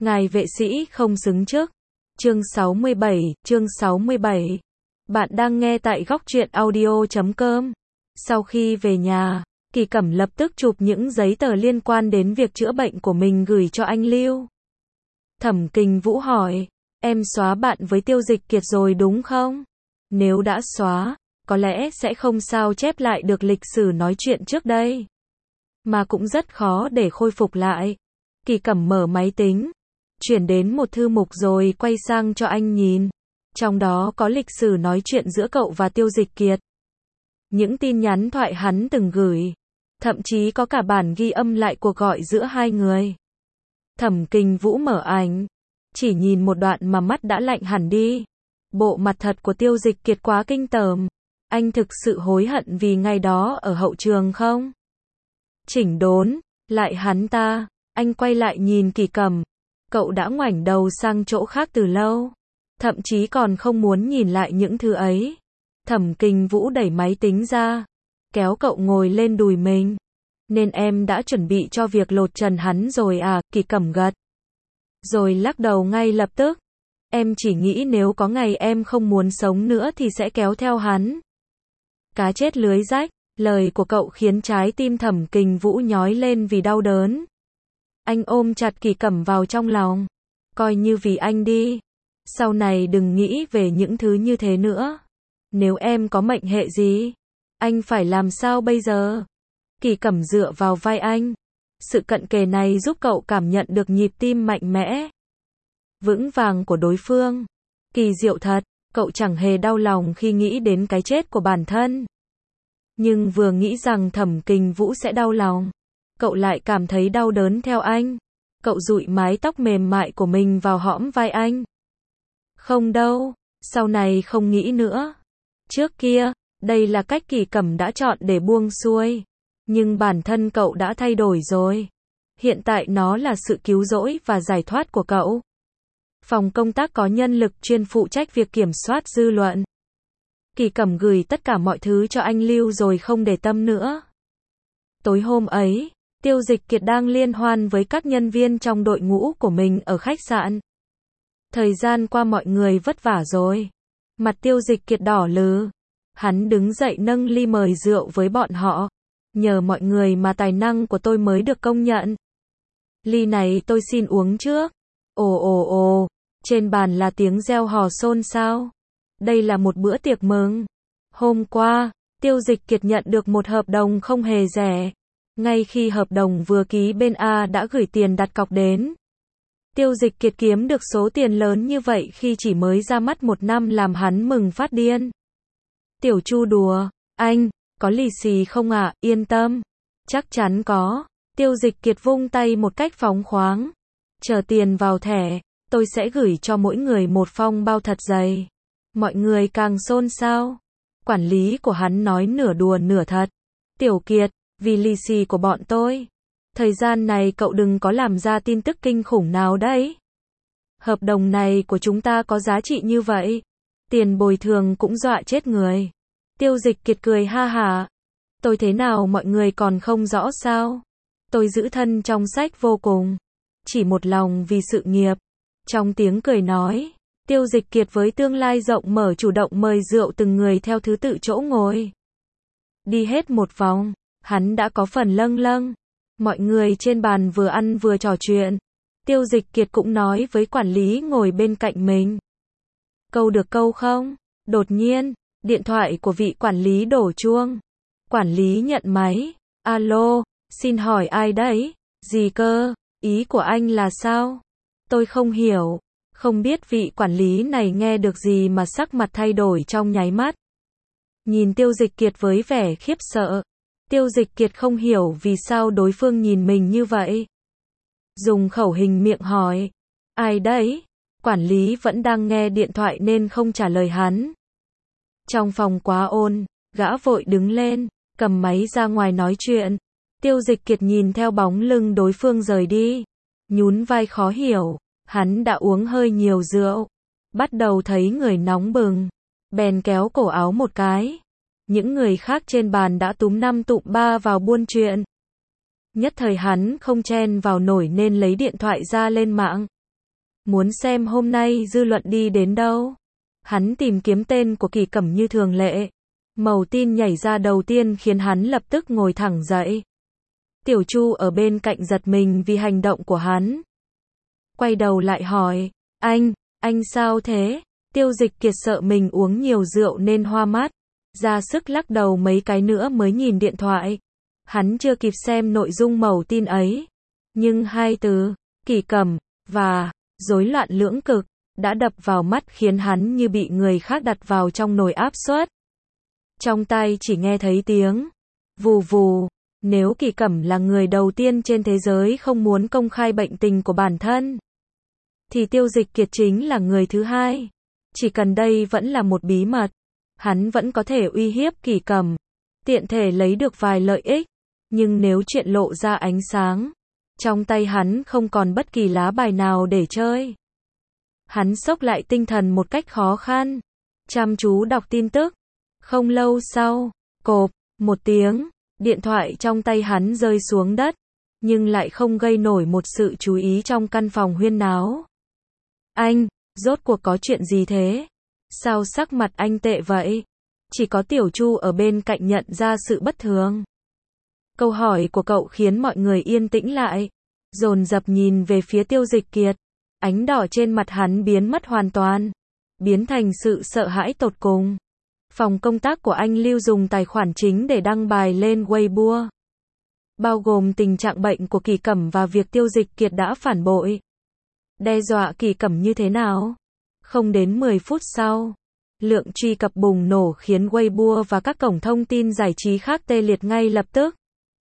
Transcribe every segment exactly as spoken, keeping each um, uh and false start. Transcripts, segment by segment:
Ngài vệ sĩ không xứng trước. Chương sáu mươi bảy, chương sáu mươi bảy. Bạn đang nghe tại góc truyện audio chấm com. Sau khi về nhà, Kỳ Cẩm lập tức chụp những giấy tờ liên quan đến việc chữa bệnh của mình gửi cho anh Lưu. Thẩm Kình Vũ hỏi, em xóa bạn với Tiêu Dịch Kiệt rồi đúng không? Nếu đã xóa, có lẽ sẽ không sao chép lại được lịch sử nói chuyện trước đây. Mà cũng rất khó để khôi phục lại. Kỳ Cẩm mở máy tính, chuyển đến một thư mục rồi quay sang cho anh nhìn. Trong đó có lịch sử nói chuyện giữa cậu và Tiêu Dịch Kiệt. Những tin nhắn thoại hắn từng gửi. Thậm chí có cả bản ghi âm lại cuộc gọi giữa hai người. Thẩm Kình Vũ mở ảnh. Chỉ nhìn một đoạn mà mắt đã lạnh hẳn đi. Bộ mặt thật của Tiêu Dịch Kiệt quá kinh tởm. Anh thực sự hối hận vì ngày đó ở hậu trường không? Chỉnh đốn, lại hắn ta. Anh quay lại nhìn Kỳ Cẩm. Cậu đã ngoảnh đầu sang chỗ khác từ lâu. Thậm chí còn không muốn nhìn lại những thứ ấy. Thẩm Kình Vũ đẩy máy tính ra. Kéo cậu ngồi lên đùi mình. Nên em đã chuẩn bị cho việc lột trần hắn rồi à? Kỳ Cẩm gật. Rồi lắc đầu ngay lập tức. Em chỉ nghĩ nếu có ngày em không muốn sống nữa thì sẽ kéo theo hắn. Cá chết lưới rách. Lời của cậu khiến trái tim Thẩm Kình Vũ nhói lên vì đau đớn. Anh ôm chặt Kỳ Cẩm vào trong lòng. Coi như vì anh đi. Sau này đừng nghĩ về những thứ như thế nữa. Nếu em có mệnh hệ gì, anh phải làm sao bây giờ? Kỳ Cẩm dựa vào vai anh. Sự cận kề này giúp cậu cảm nhận được nhịp tim mạnh mẽ, vững vàng của đối phương. Kỳ diệu thật, cậu chẳng hề đau lòng khi nghĩ đến cái chết của bản thân. Nhưng vừa nghĩ rằng Thẩm Kình Vũ sẽ đau lòng, cậu lại cảm thấy đau đớn theo anh. Cậu dụi mái tóc mềm mại của mình vào hõm vai anh. Không đâu, sau này không nghĩ nữa. Trước kia, đây là cách Kỳ Cẩm đã chọn để buông xuôi. Nhưng bản thân cậu đã thay đổi rồi. Hiện tại nó là sự cứu rỗi và giải thoát của cậu. Phòng công tác có nhân lực chuyên phụ trách việc kiểm soát dư luận. Kỳ Cẩm gửi tất cả mọi thứ cho anh Lưu rồi không để tâm nữa. Tối hôm ấy, Tiêu Dịch Kiệt đang liên hoan với các nhân viên trong đội ngũ của mình ở khách sạn. Thời gian qua mọi người vất vả rồi. Mặt Tiêu Dịch Kiệt đỏ lừ. Hắn đứng dậy nâng ly mời rượu với bọn họ. Nhờ mọi người mà tài năng của tôi mới được công nhận. Ly này tôi xin uống trước. Ồ ồ ồ, trên bàn là tiếng reo hò xôn xao. Đây là một bữa tiệc mừng. Hôm qua, Tiêu Dịch Kiệt nhận được một hợp đồng không hề rẻ. Ngay khi hợp đồng vừa ký bên A đã gửi tiền đặt cọc đến. Tiêu Dịch Kiệt kiếm được số tiền lớn như vậy khi chỉ mới ra mắt một năm làm hắn mừng phát điên. Tiểu Chu đùa, anh, có lì xì không ạ? À? Yên tâm. Chắc chắn có. Tiêu Dịch Kiệt vung tay một cách phóng khoáng. Chờ tiền vào thẻ, tôi sẽ gửi cho mỗi người một phong bao thật dày. Mọi người càng xôn xao. Quản lý của hắn nói nửa đùa nửa thật. Tiểu Kiệt, vì lì xì của bọn tôi. Thời gian này cậu đừng có làm ra tin tức kinh khủng nào đấy. Hợp đồng này của chúng ta có giá trị như vậy. Tiền bồi thường cũng dọa chết người. Tiêu Dịch Kiệt cười ha hả. Tôi thế nào mọi người còn không rõ sao? Tôi giữ thân trong sách vô cùng. Chỉ một lòng vì sự nghiệp. Trong tiếng cười nói, Tiêu Dịch Kiệt với tương lai rộng mở chủ động mời rượu từng người theo thứ tự chỗ ngồi. Đi hết một vòng, hắn đã có phần lâng lâng. Mọi người trên bàn vừa ăn vừa trò chuyện. Tiêu Dịch Kiệt cũng nói với quản lý ngồi bên cạnh mình. Câu được câu không? Đột nhiên, điện thoại của vị quản lý đổ chuông. Quản lý nhận máy. Alo, xin hỏi ai đấy? Gì cơ? Ý của anh là sao? Tôi không hiểu. Không biết vị quản lý này nghe được gì mà sắc mặt thay đổi trong nháy mắt. Nhìn Tiêu Dịch Kiệt với vẻ khiếp sợ. Tiêu Dịch Kiệt không hiểu vì sao đối phương nhìn mình như vậy. Dùng khẩu hình miệng hỏi. Ai đấy? Quản lý vẫn đang nghe điện thoại nên không trả lời hắn. Trong phòng quá ồn, gã vội đứng lên, cầm máy ra ngoài nói chuyện. Tiêu Dịch Kiệt nhìn theo bóng lưng đối phương rời đi. Nhún vai khó hiểu. Hắn đã uống hơi nhiều rượu. Bắt đầu thấy người nóng bừng. Bèn kéo cổ áo một cái. Những người khác trên bàn đã túm năm tụm ba vào buôn chuyện. Nhất thời hắn không chen vào nổi nên lấy điện thoại ra lên mạng. Muốn xem hôm nay dư luận đi đến đâu. Hắn tìm kiếm tên của Kỳ Cẩm như thường lệ. Mẩu tin nhảy ra đầu tiên khiến hắn lập tức ngồi thẳng dậy. Tiểu Chu ở bên cạnh giật mình vì hành động của hắn. Quay đầu lại hỏi, anh, anh sao thế? Tiêu Dịch Kiệt sợ mình uống nhiều rượu nên hoa mắt. Ra sức lắc đầu mấy cái nữa mới nhìn điện thoại. Hắn chưa kịp xem nội dung mẩu tin ấy. Nhưng hai từ, Kỳ Cẩm, và, rối loạn lưỡng cực, đã đập vào mắt khiến hắn như bị người khác đặt vào trong nồi áp suất. Trong tai chỉ nghe thấy tiếng, vù vù. Nếu Kỳ Cẩm là người đầu tiên trên thế giới không muốn công khai bệnh tình của bản thân, thì Tiêu Dịch Kiệt chính là người thứ hai. Chỉ cần đây vẫn là một bí mật, hắn vẫn có thể uy hiếp Kỳ Cẩm, tiện thể lấy được vài lợi ích. Nhưng nếu chuyện lộ ra ánh sáng, trong tay hắn không còn bất kỳ lá bài nào để chơi. Hắn xốc lại tinh thần một cách khó khăn, chăm chú đọc tin tức. Không lâu sau, cộp, một tiếng, điện thoại trong tay hắn rơi xuống đất, nhưng lại không gây nổi một sự chú ý trong căn phòng huyên náo. Anh, rốt cuộc có chuyện gì thế? Sao sắc mặt anh tệ vậy? Chỉ có Tiểu Chu ở bên cạnh nhận ra sự bất thường. Câu hỏi của cậu khiến mọi người yên tĩnh lại, dồn dập nhìn về phía Tiêu Dịch Kiệt. Ánh đỏ trên mặt hắn biến mất hoàn toàn, biến thành sự sợ hãi tột cùng. Phòng công tác của anh Lưu dùng tài khoản chính để đăng bài lên Weibo, bao gồm tình trạng bệnh của Kỳ Cẩm và việc Tiêu Dịch Kiệt đã phản bội, đe dọa Kỳ Cẩm như thế nào. Không đến mười phút sau, lượng truy cập bùng nổ khiến Weibo và các cổng thông tin giải trí khác tê liệt ngay lập tức.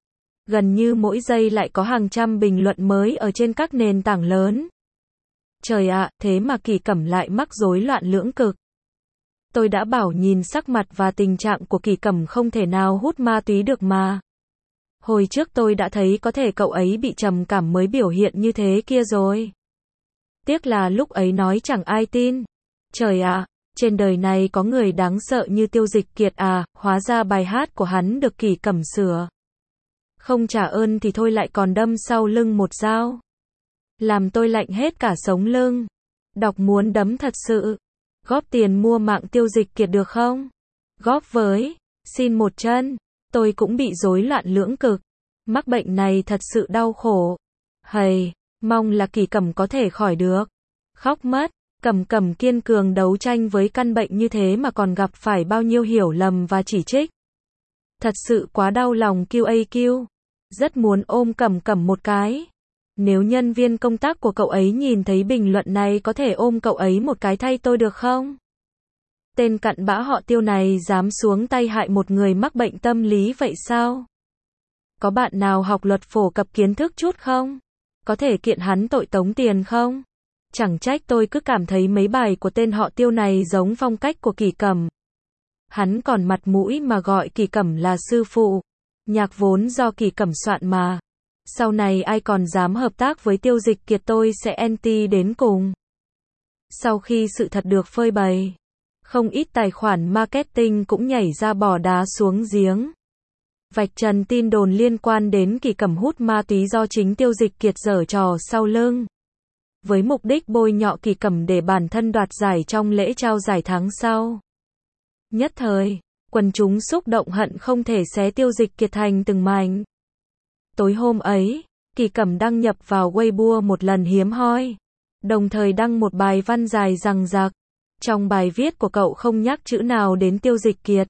Gần như mỗi giây lại có hàng trăm bình luận mới ở trên các nền tảng lớn. Trời ạ, thế mà Kỳ Cẩm lại mắc rối loạn lưỡng cực. Tôi đã bảo nhìn sắc mặt và tình trạng của Kỳ Cẩm không thể nào hút ma túy được mà. Hồi trước tôi đã thấy có thể cậu ấy bị trầm cảm mới biểu hiện như thế kia rồi. Tiếc là lúc ấy nói chẳng ai tin. Trời ạ, trên đời này có người đáng sợ như Tiêu Dịch Kiệt à, hóa ra bài hát của hắn được Kỳ Cẩm sửa. Không trả ơn thì thôi lại còn đâm sau lưng một dao. Làm tôi lạnh hết cả sống lưng. Đọc muốn đấm thật sự. Góp tiền mua mạng Tiêu Dịch Kiệt được không? Góp với. Xin một chân. Tôi cũng bị rối loạn lưỡng cực. Mắc bệnh này thật sự đau khổ. Hầy, mong là Kỳ Cẩm có thể khỏi được. Khóc mất. Cẩm Cẩm kiên cường đấu tranh với căn bệnh như thế mà còn gặp phải bao nhiêu hiểu lầm và chỉ trích. Thật sự quá đau lòng quy a quy. Rất muốn ôm Cẩm Cẩm một cái. Nếu nhân viên công tác của cậu ấy nhìn thấy bình luận này có thể ôm cậu ấy một cái thay tôi được không? Tên cặn bã họ Tiêu này dám xuống tay hại một người mắc bệnh tâm lý vậy sao? Có bạn nào học luật phổ cập kiến thức chút không? Có thể kiện hắn tội tống tiền không? Chẳng trách tôi cứ cảm thấy mấy bài của tên họ Tiêu này giống phong cách của Kỳ Cẩm. Hắn còn mặt mũi mà gọi Kỳ Cẩm là sư phụ. Nhạc vốn do Kỳ Cẩm soạn mà. Sau này ai còn dám hợp tác với Tiêu Dịch Kiệt tôi sẽ anti đến cùng. Sau khi sự thật được phơi bày, không ít tài khoản marketing cũng nhảy ra bỏ đá xuống giếng. Vạch trần tin đồn liên quan đến Kỳ Cẩm hút ma túy do chính Tiêu Dịch Kiệt giở trò sau lưng. Với mục đích bôi nhọ Kỳ Cẩm để bản thân đoạt giải trong lễ trao giải tháng sau. Nhất thời, quần chúng xúc động hận không thể xé Tiêu Dịch Kiệt thành từng mảnh. Tối hôm ấy, Kỳ Cẩm đăng nhập vào Weibo một lần hiếm hoi, đồng thời đăng một bài văn dài dằng dặc. Trong bài viết của cậu không nhắc chữ nào đến Tiêu Dịch Kiệt,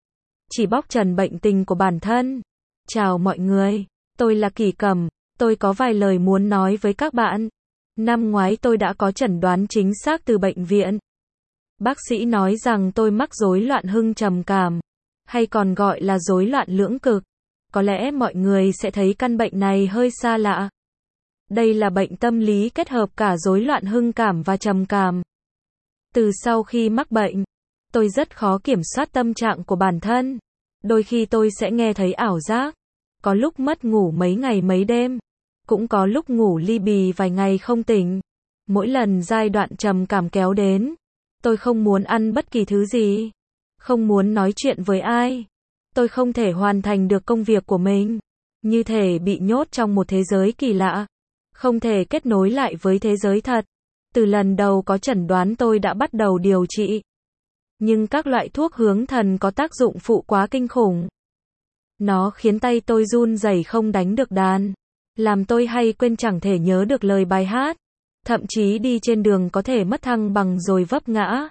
chỉ bóc trần bệnh tình của bản thân. Chào mọi người, tôi là Kỳ Cẩm, tôi có vài lời muốn nói với các bạn. Năm ngoái tôi đã có chẩn đoán chính xác từ bệnh viện. Bác sĩ nói rằng tôi mắc rối loạn hưng trầm cảm, hay còn gọi là rối loạn lưỡng cực. Có lẽ mọi người sẽ thấy căn bệnh này hơi xa lạ. Đây là bệnh tâm lý kết hợp cả rối loạn hưng cảm và trầm cảm. Từ sau khi mắc bệnh, tôi rất khó kiểm soát tâm trạng của bản thân. Đôi khi tôi sẽ nghe thấy ảo giác. Có lúc mất ngủ mấy ngày mấy đêm. Cũng có lúc ngủ li bì vài ngày không tỉnh. Mỗi lần giai đoạn trầm cảm kéo đến, tôi không muốn ăn bất kỳ thứ gì. Không muốn nói chuyện với ai. Tôi không thể hoàn thành được công việc của mình. Như thể bị nhốt trong một thế giới kỳ lạ. Không thể kết nối lại với thế giới thật. Từ lần đầu có chẩn đoán tôi đã bắt đầu điều trị. Nhưng các loại thuốc hướng thần có tác dụng phụ quá kinh khủng. Nó khiến tay tôi run rẩy không đánh được đàn. Làm tôi hay quên chẳng thể nhớ được lời bài hát. Thậm chí đi trên đường có thể mất thăng bằng rồi vấp ngã.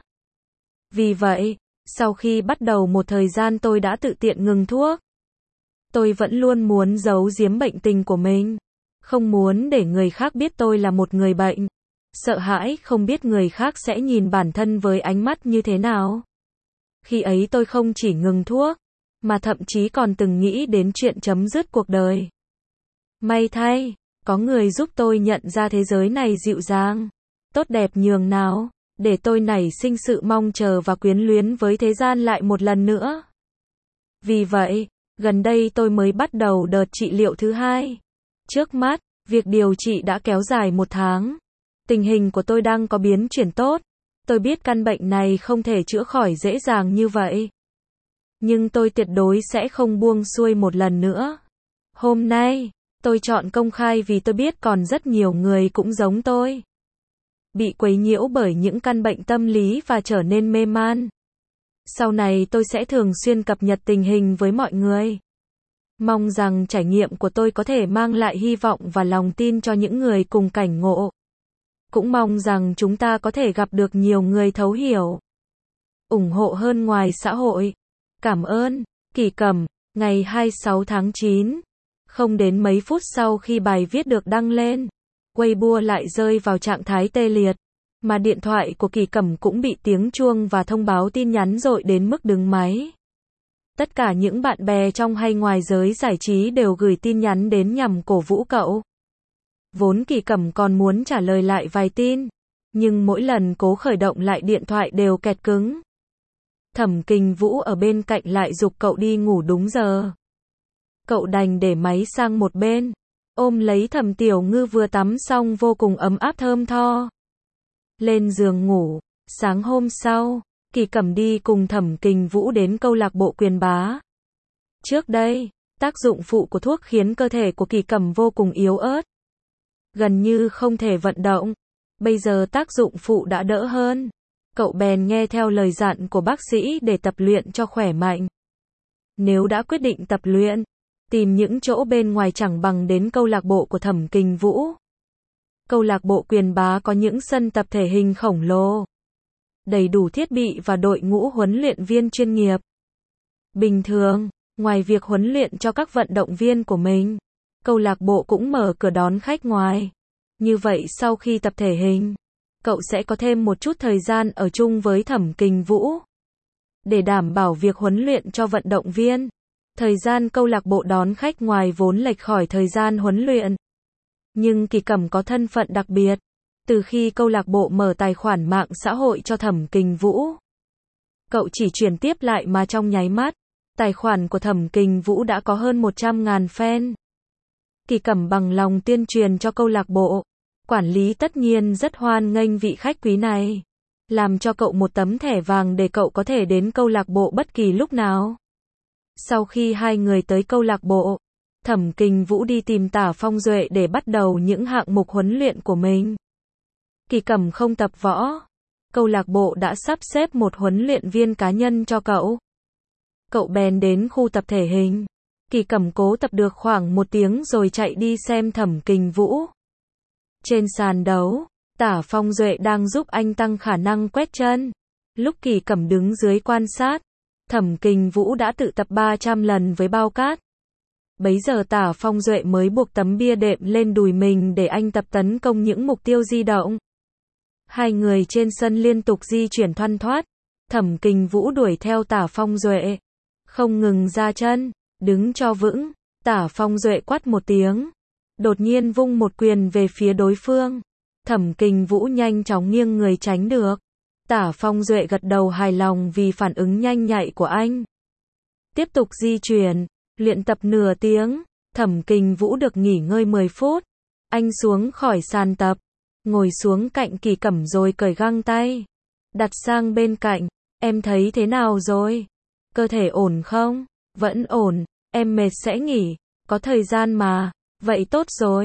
Vì vậy, sau khi bắt đầu một thời gian tôi đã tự tiện ngừng thuốc. Tôi vẫn luôn muốn giấu giếm bệnh tình của mình. Không muốn để người khác biết tôi là một người bệnh. Sợ hãi không biết người khác sẽ nhìn bản thân với ánh mắt như thế nào. Khi ấy tôi không chỉ ngừng thuốc, mà thậm chí còn từng nghĩ đến chuyện chấm dứt cuộc đời. May thay, có người giúp tôi nhận ra thế giới này dịu dàng, tốt đẹp nhường nào, để tôi nảy sinh sự mong chờ và quyến luyến với thế gian lại một lần nữa. Vì vậy, gần đây tôi mới bắt đầu đợt trị liệu thứ hai. Trước mắt, việc điều trị đã kéo dài một tháng. Tình hình của tôi đang có biến chuyển tốt. Tôi biết căn bệnh này không thể chữa khỏi dễ dàng như vậy. Nhưng tôi tuyệt đối sẽ không buông xuôi một lần nữa. Hôm nay, tôi chọn công khai vì tôi biết còn rất nhiều người cũng giống tôi. Bị quấy nhiễu bởi những căn bệnh tâm lý và trở nên mê man. Sau này tôi sẽ thường xuyên cập nhật tình hình với mọi người. Mong rằng trải nghiệm của tôi có thể mang lại hy vọng và lòng tin cho những người cùng cảnh ngộ. Cũng mong rằng chúng ta có thể gặp được nhiều người thấu hiểu, ủng hộ hơn ngoài xã hội. Cảm ơn. Kỳ Cẩm, ngày hai mươi sáu tháng chín. Không đến mấy phút sau khi bài viết được đăng lên, Weibo lại rơi vào trạng thái tê liệt. Mà điện thoại của Kỳ Cẩm cũng bị tiếng chuông và thông báo tin nhắn dội đến mức đứng máy. Tất cả những bạn bè trong hay ngoài giới giải trí đều gửi tin nhắn đến nhằm cổ vũ cậu. Vốn Kỳ Cẩm còn muốn trả lời lại vài tin, nhưng mỗi lần cố khởi động lại điện thoại đều kẹt cứng. Thẩm Kình Vũ ở bên cạnh lại giục cậu đi ngủ đúng giờ. Cậu đành để máy sang một bên, ôm lấy Thẩm Tiểu Ngư vừa tắm xong vô cùng ấm áp thơm tho. Lên giường ngủ. Sáng hôm sau, Kỳ Cẩm đi cùng Thẩm Kình Vũ đến câu lạc bộ Quyền Bá. Trước đây, tác dụng phụ của thuốc khiến cơ thể của Kỳ Cẩm vô cùng yếu ớt, gần như không thể vận động. Bây giờ tác dụng phụ đã đỡ hơn. Cậu bèn nghe theo lời dặn của bác sĩ để tập luyện cho khỏe mạnh. Nếu đã quyết định tập luyện, tìm những chỗ bên ngoài chẳng bằng đến câu lạc bộ của Thẩm Kình Vũ. Câu lạc bộ Quyền Bá có những sân tập thể hình khổng lồ, đầy đủ thiết bị và đội ngũ huấn luyện viên chuyên nghiệp. Bình thường, ngoài việc huấn luyện cho các vận động viên của mình, câu lạc bộ cũng mở cửa đón khách ngoài. Như vậy sau khi tập thể hình, cậu sẽ có thêm một chút thời gian ở chung với Thẩm Kình Vũ. Để đảm bảo việc huấn luyện cho vận động viên, thời gian câu lạc bộ đón khách ngoài vốn lệch khỏi thời gian huấn luyện. Nhưng Kỳ Cẩm có thân phận đặc biệt. Từ khi câu lạc bộ mở tài khoản mạng xã hội cho Thẩm Kình Vũ, cậu chỉ chuyển tiếp lại mà trong nháy mắt, tài khoản của Thẩm Kình Vũ đã có hơn một trăm ngàn fan. Kỳ Cẩm bằng lòng tuyên truyền cho câu lạc bộ. Quản lý tất nhiên rất hoan nghênh vị khách quý này, làm cho cậu một tấm thẻ vàng để cậu có thể đến câu lạc bộ bất kỳ lúc nào. Sau khi hai người tới câu lạc bộ, Thẩm Kình Vũ đi tìm Tả Phong Duệ để bắt đầu những hạng mục huấn luyện của mình. Kỳ Cẩm không tập võ. Câu lạc bộ đã sắp xếp một huấn luyện viên cá nhân cho cậu. Cậu bèn đến khu tập thể hình. Kỳ Cẩm cố tập được khoảng một tiếng rồi chạy đi xem Thẩm Kình Vũ. Trên sàn đấu, Tả Phong Duệ đang giúp anh tăng khả năng quét chân. Lúc Kỳ Cẩm đứng dưới quan sát, Thẩm Kình Vũ đã tự tập ba trăm lần với bao cát. Bấy giờ Tả Phong Duệ mới buộc tấm bia đệm lên đùi mình để anh tập tấn công những mục tiêu di động. Hai người trên sân liên tục di chuyển thoăn thoắt. Thẩm Kình Vũ đuổi theo Tả Phong Duệ, không ngừng ra chân, đứng cho vững. Tả Phong Duệ quát một tiếng, đột nhiên vung một quyền về phía đối phương. Thẩm Kình Vũ nhanh chóng nghiêng người tránh được. Tả Phong Duệ gật đầu hài lòng vì phản ứng nhanh nhạy của anh. Tiếp tục di chuyển, luyện tập nửa tiếng, Thẩm Kình Vũ được nghỉ ngơi mười phút. Anh xuống khỏi sàn tập, ngồi xuống cạnh Kỳ Cẩm rồi cởi găng tay, đặt sang bên cạnh. Em thấy thế nào rồi? Cơ thể ổn không? Vẫn ổn, em mệt sẽ nghỉ, có thời gian mà. Vậy tốt rồi.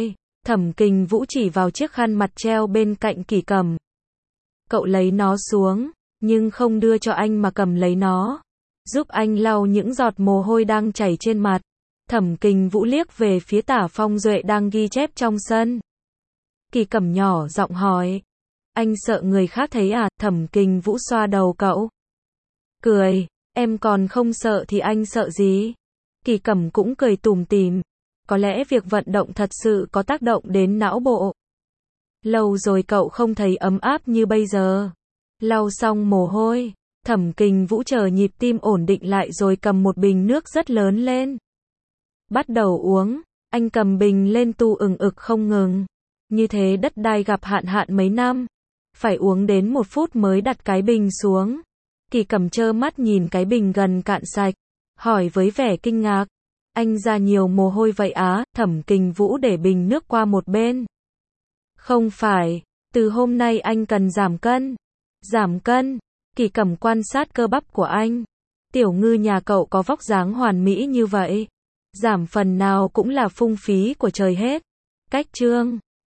Thẩm Kình Vũ chỉ vào chiếc khăn mặt treo bên cạnh Kỷ Cẩm. Cậu lấy nó xuống, nhưng không đưa cho anh mà cầm lấy nó, giúp anh lau những giọt mồ hôi đang chảy trên mặt. Thẩm Kình Vũ liếc về phía Tả Phong Duệ đang ghi chép trong sân. Kỷ Cẩm nhỏ giọng hỏi. Anh sợ người khác thấy à? Thẩm Kình Vũ xoa đầu cậu. Cười. Em còn không sợ thì anh sợ gì? Kỷ Cẩm cũng cười tủm tỉm. Có lẽ việc vận động thật sự có tác động đến não bộ. Lâu rồi cậu không thấy ấm áp như bây giờ. Lau xong mồ hôi, Thẩm Kình Vũ chờ nhịp tim ổn định lại rồi cầm một bình nước rất lớn lên. Bắt đầu uống, anh cầm bình lên tu ừng ực không ngừng. Như thế đất đai gặp hạn hạn mấy năm. Phải uống đến một phút mới đặt cái bình xuống. Kỷ Cẩm trơ mắt nhìn cái bình gần cạn sạch. Hỏi với vẻ kinh ngạc. Anh ra nhiều mồ hôi vậy á? Thẩm Kình Vũ để bình nước qua một bên. Không phải, từ hôm nay anh cần giảm cân. Giảm cân? Kỷ Cẩm quan sát cơ bắp của anh. Tiểu Ngư nhà cậu có vóc dáng hoàn mỹ như vậy. Giảm phần nào cũng là phung phí của trời hết. Cách chương